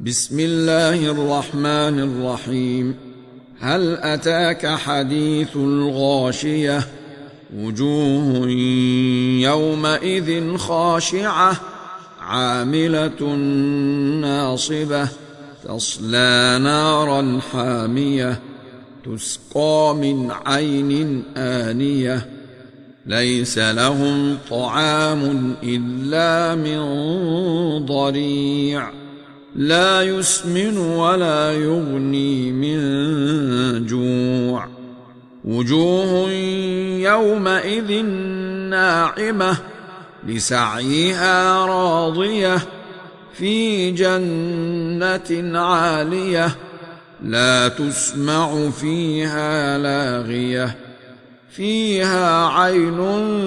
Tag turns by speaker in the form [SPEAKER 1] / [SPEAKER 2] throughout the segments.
[SPEAKER 1] بسم الله الرحمن الرحيم. هل أتاك حديث الغاشية؟ وجوه يومئذ خاشعة عاملة ناصبة تصلى نارا حامية تسقى من عين آنية ليس لهم طعام إلا من ضريع لا يسمن ولا يغني من جوع. وجوه يومئذ ناعمة لسعيها راضية في جنة عالية لا تسمع فيها لاغية فيها عين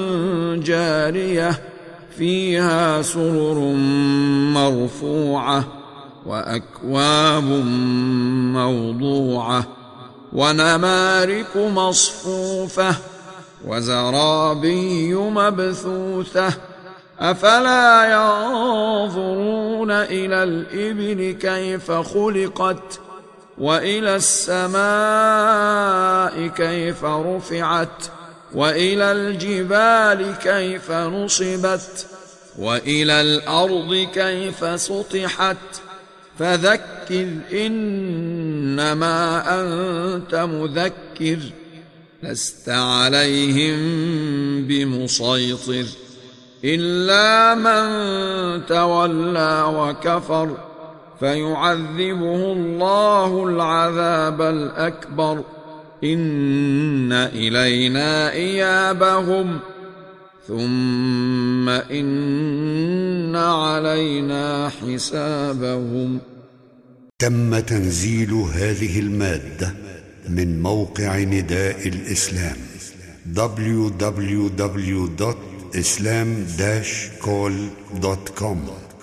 [SPEAKER 1] جارية فيها سرر مرفوعة وأكواب موضوعة ونمارق مصفوفة وزرابي مبثوثة أفلا ينظرون إلى الإبل كيف خلقت وإلى السماء كيف رفعت وإلى الجبال كيف نصبت وإلى الأرض كيف سطحت فذكر إنما أنت مذكر لست عليهم بمسيطر إلا من تولى وكفر فيعذبه الله العذاب الأكبر إن إلينا إيابهم ثم إن علينا حسابهم.
[SPEAKER 2] تم تنزيل هذه المادة من موقع نداء الإسلام www.islam-call.com